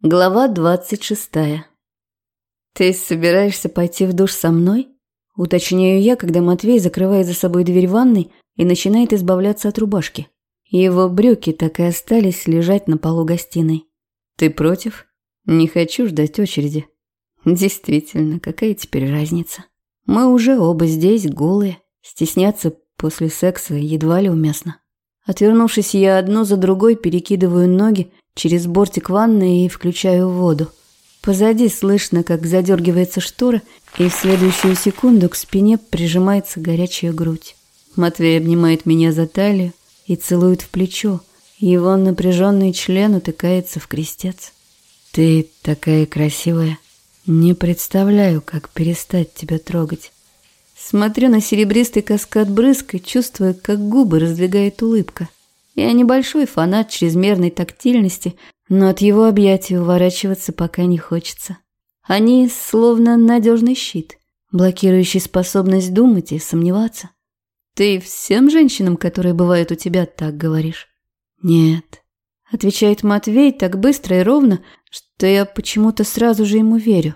Глава 26. «Ты собираешься пойти в душ со мной?» Уточняю я, когда Матвей закрывает за собой дверь ванной и начинает избавляться от рубашки. Его брюки так и остались лежать на полу гостиной. «Ты против?» «Не хочу ждать очереди». «Действительно, какая теперь разница? Мы уже оба здесь голые. Стесняться после секса едва ли уместно». Отвернувшись, я одну за другой перекидываю ноги через бортик ванны и включаю воду. Позади слышно, как задергивается штора, и в следующую секунду к спине прижимается горячая грудь. Матвей обнимает меня за талию и целует в плечо. Его напряженный член утыкается в крестец. «Ты такая красивая. Не представляю, как перестать тебя трогать». Смотрю на серебристый каскад брызг и чувствую, как губы раздвигает улыбка. Я небольшой фанат чрезмерной тактильности, но от его объятий уворачиваться пока не хочется. Они словно надежный щит, блокирующий способность думать и сомневаться. «Ты всем женщинам, которые бывают у тебя, так говоришь?» «Нет», — отвечает Матвей так быстро и ровно, что я почему-то сразу же ему верю.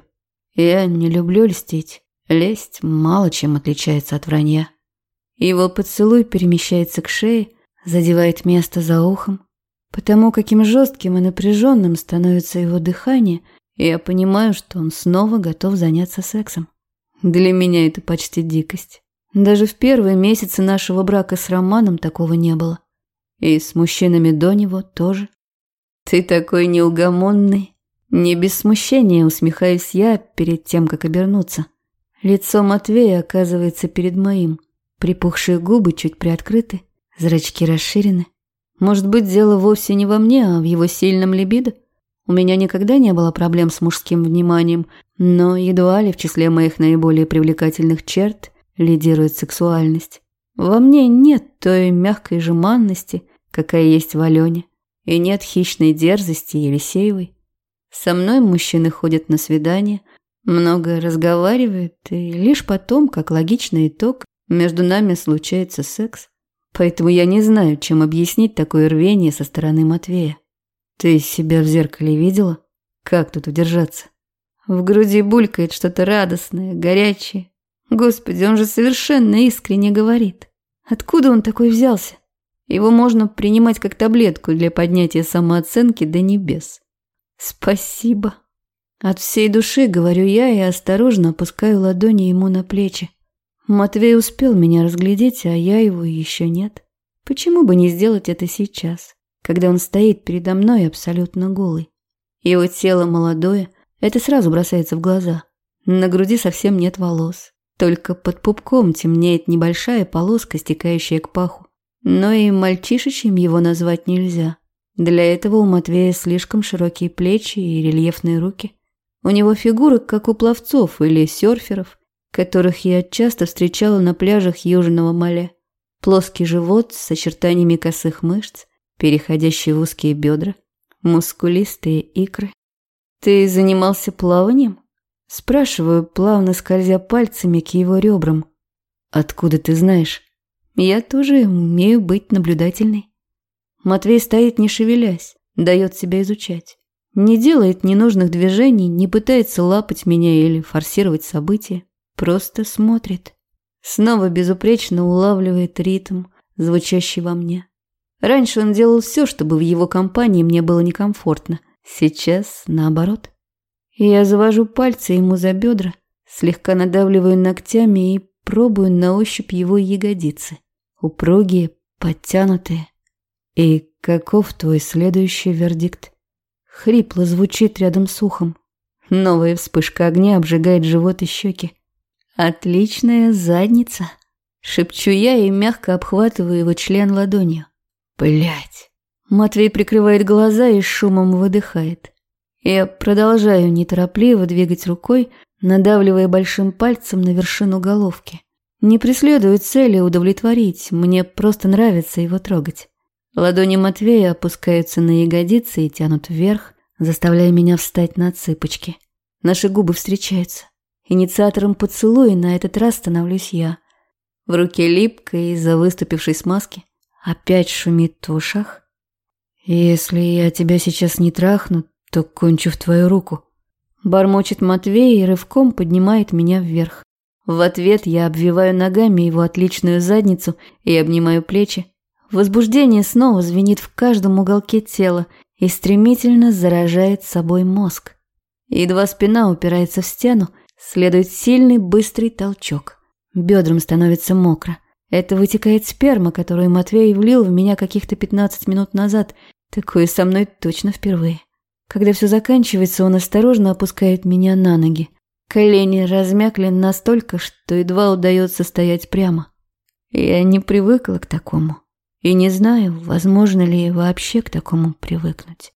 Я не люблю льстить. Лесть мало чем отличается от вранья. Его поцелуй перемещается к шее, задевает место за ухом. Потому каким жестким и напряженным становится его дыхание, я понимаю, что он снова готов заняться сексом. Для меня это почти дикость. Даже в первые месяцы нашего брака с Романом такого не было. И с мужчинами до него тоже. «Ты такой неугомонный». Не без смущения усмехаюсь я перед тем, как обернуться. Лицо Матвея оказывается перед моим. Припухшие губы чуть приоткрыты, зрачки расширены. Может быть, дело вовсе не во мне, а в его сильном либидо? У меня никогда не было проблем с мужским вниманием, но едва ли в числе моих наиболее привлекательных черт лидирует сексуальность. Во мне нет той мягкой жеманности, какая есть в Алене, и нет хищной дерзости Елисеевой. Со мной мужчины ходят на свидания, много разговаривают, и лишь потом, как логичный итог, между нами случается секс. Поэтому я не знаю, чем объяснить такое рвение со стороны Матвея. «Ты себя в зеркале видела? Как тут удержаться?» В груди булькает что-то радостное, горячее. Господи, он же совершенно искренне говорит. Откуда он такой взялся? Его можно принимать как таблетку для поднятия самооценки до небес. «Спасибо». От всей души говорю я и осторожно опускаю ладони ему на плечи. Матвей успел меня разглядеть, а я его еще нет. Почему бы не сделать это сейчас, когда он стоит передо мной абсолютно голый? Его тело молодое, это сразу бросается в глаза. На груди совсем нет волос, только под пупком темнеет небольшая полоска, стекающая к паху. Но и мальчишечьим его назвать нельзя. Для этого у Матвея слишком широкие плечи и рельефные руки. У него фигура, как у пловцов или серферов, которых я часто встречала на пляжах Южного Мале. Плоский живот с очертаниями косых мышц, переходящие в узкие бедра, мускулистые икры. «Ты занимался плаванием?» Спрашиваю, плавно скользя пальцами к его ребрам. «Откуда ты знаешь?» «Я тоже умею быть наблюдательной». Матвей стоит, не шевелясь, дает себя изучать. Не делает ненужных движений, не пытается лапать меня или форсировать события. Просто смотрит. Снова безупречно улавливает ритм, звучащий во мне. Раньше он делал все, чтобы в его компании мне было некомфортно. Сейчас наоборот. Я завожу пальцы ему за бедра, слегка надавливаю ногтями и пробую на ощупь его ягодицы. Упругие, подтянутые. «И каков твой следующий вердикт?» Хрипло звучит рядом с ухом. Новая вспышка огня обжигает живот и щеки. «Отличная задница!» Шепчу я и мягко обхватываю его член ладонью. Блять! Матвей прикрывает глаза и шумом выдыхает. Я продолжаю неторопливо двигать рукой, надавливая большим пальцем на вершину головки. Не преследую цели удовлетворить, мне просто нравится его трогать. Ладони Матвея опускаются на ягодицы и тянут вверх, заставляя меня встать на цыпочки. Наши губы встречаются. Инициатором поцелуя на этот раз становлюсь я. В руке липко из-за выступившей смазки. Опять шумит в ушах. «Если я тебя сейчас не трахну, то кончу в твою руку. Бормочет Матвей и рывком поднимает меня вверх. В ответ я обвиваю ногами его отличную задницу и обнимаю плечи. Возбуждение снова звенит в каждом уголке тела и стремительно заражает собой мозг. Едва спина упирается в стену, следует сильный быстрый толчок. Бедрам становится мокро. Это вытекает сперма, которую Матвей влил в меня каких-то 15 минут назад. Такое со мной точно впервые. Когда все заканчивается, он осторожно опускает меня на ноги. Колени размякли настолько, что едва удается стоять прямо. Я не привыкла к такому. И не знаю, возможно ли вообще к такому привыкнуть.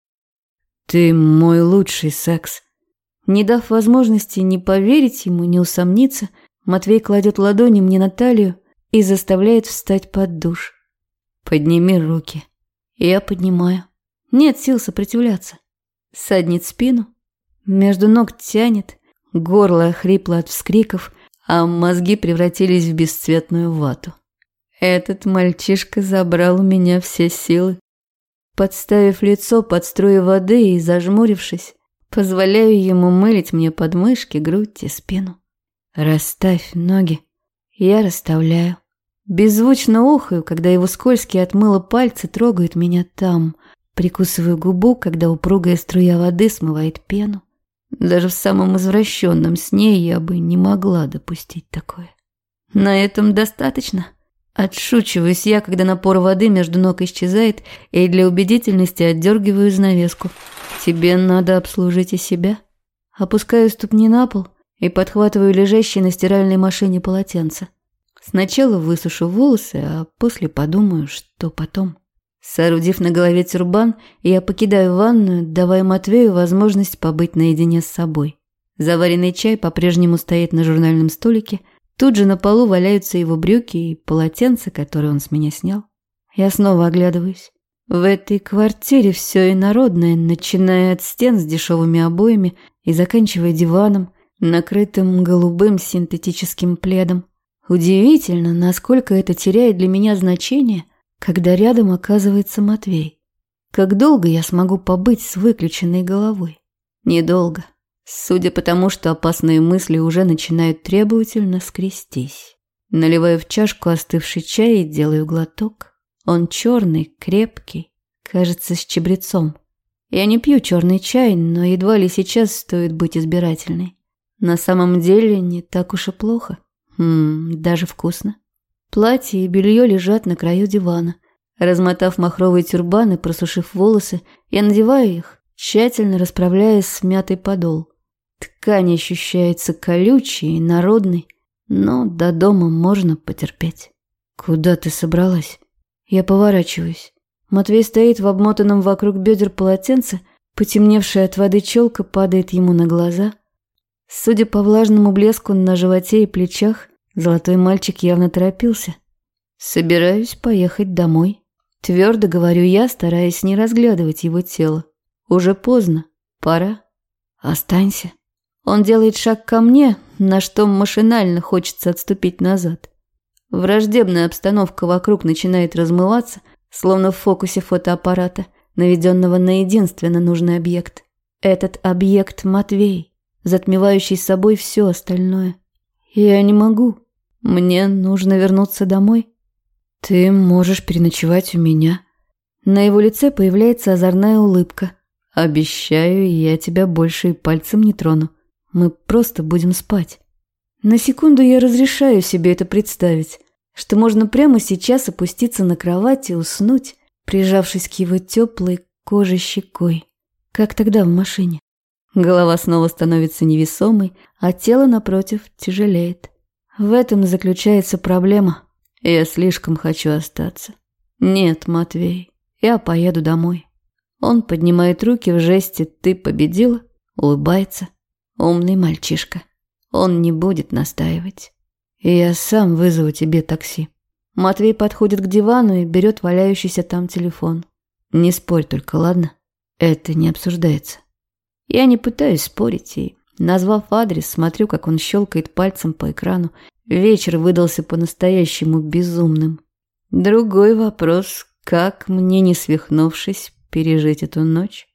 Ты мой лучший секс. Не дав возможности ни поверить ему, ни усомниться, Матвей кладет ладони мне на талию и заставляет встать под душ. Подними руки. Я поднимаю. Нет сил сопротивляться. Саднит спину, между ног тянет, горло хрипло от вскриков, а мозги превратились в бесцветную вату. Этот мальчишка забрал у меня все силы. Подставив лицо под струи воды и зажмурившись, позволяю ему мылить мне подмышки, грудь и спину. Расставь ноги. Я расставляю. Беззвучно охаю, когда его скользкие от мыла пальцы трогают меня там. Прикусываю губу, когда упругая струя воды смывает пену. Даже в самом извращенном сне я бы не могла допустить такое. На этом достаточно. Отшучиваюсь я, когда напор воды между ног исчезает, и для убедительности отдергиваю занавеску. Тебе надо обслужить и себя. Опускаю ступни на пол и подхватываю лежащее на стиральной машине полотенце. Сначала высушу волосы, а после подумаю, что потом. Соорудив на голове тюрбан, я покидаю ванную, давая Матвею возможность побыть наедине с собой. Заваренный чай по-прежнему стоит на журнальном столике. Тут же на полу валяются его брюки и полотенце, которое он с меня снял. Я снова оглядываюсь. В этой квартире все инородное, начиная от стен с дешевыми обоями и заканчивая диваном, накрытым голубым синтетическим пледом. Удивительно, насколько это теряет для меня значение, когда рядом оказывается Матвей. Как долго я смогу побыть с выключенной головой? Недолго. Судя по тому, что опасные мысли уже начинают требовательно скрестись. Наливаю в чашку остывший чай и делаю глоток. Он черный, крепкий, кажется, с чабрецом. Я не пью черный чай, но едва ли сейчас стоит быть избирательной. На самом деле не так уж и плохо. Даже вкусно. Платье и белье лежат на краю дивана. Размотав махровый тюрбан и просушив волосы, я надеваю их, тщательно расправляя смятый подол. Ткань ощущается колючей и народной, но до дома можно потерпеть. Куда ты собралась? Я поворачиваюсь. Матвей стоит в обмотанном вокруг бедер полотенце, потемневшая от воды челка падает ему на глаза. Судя по влажному блеску на животе и плечах, золотой мальчик явно торопился. Собираюсь поехать домой. Твердо говорю я, стараясь не разглядывать его тело. Уже поздно. Пора. Останься. Он делает шаг ко мне, на что машинально хочется отступить назад. Враждебная обстановка вокруг начинает размываться, словно в фокусе фотоаппарата, наведенного на единственно нужный объект. Этот объект Матвей, затмевающий собой все остальное. Я не могу. Мне нужно вернуться домой. Ты можешь переночевать у меня. На его лице появляется озорная улыбка. Обещаю, я тебя больше и пальцем не трону. Мы просто будем спать. На секунду я разрешаю себе это представить, что можно прямо сейчас опуститься на кровать и уснуть, прижавшись к его теплой коже щекой, как тогда в машине. Голова снова становится невесомой, а тело, напротив, тяжелеет. В этом заключается проблема. Я слишком хочу остаться. Нет, Матвей, я поеду домой. Он поднимает руки в жесте «ты победила», улыбается. Умный мальчишка. Он не будет настаивать. Я сам вызову тебе такси. Матвей подходит к дивану и берет валяющийся там телефон. Не спорь только, ладно? Это не обсуждается. Я не пытаюсь спорить и, назвав адрес, смотрю, как он щелкает пальцем по экрану. Вечер выдался по-настоящему безумным. Другой вопрос, как мне, не свихнувшись, пережить эту ночь?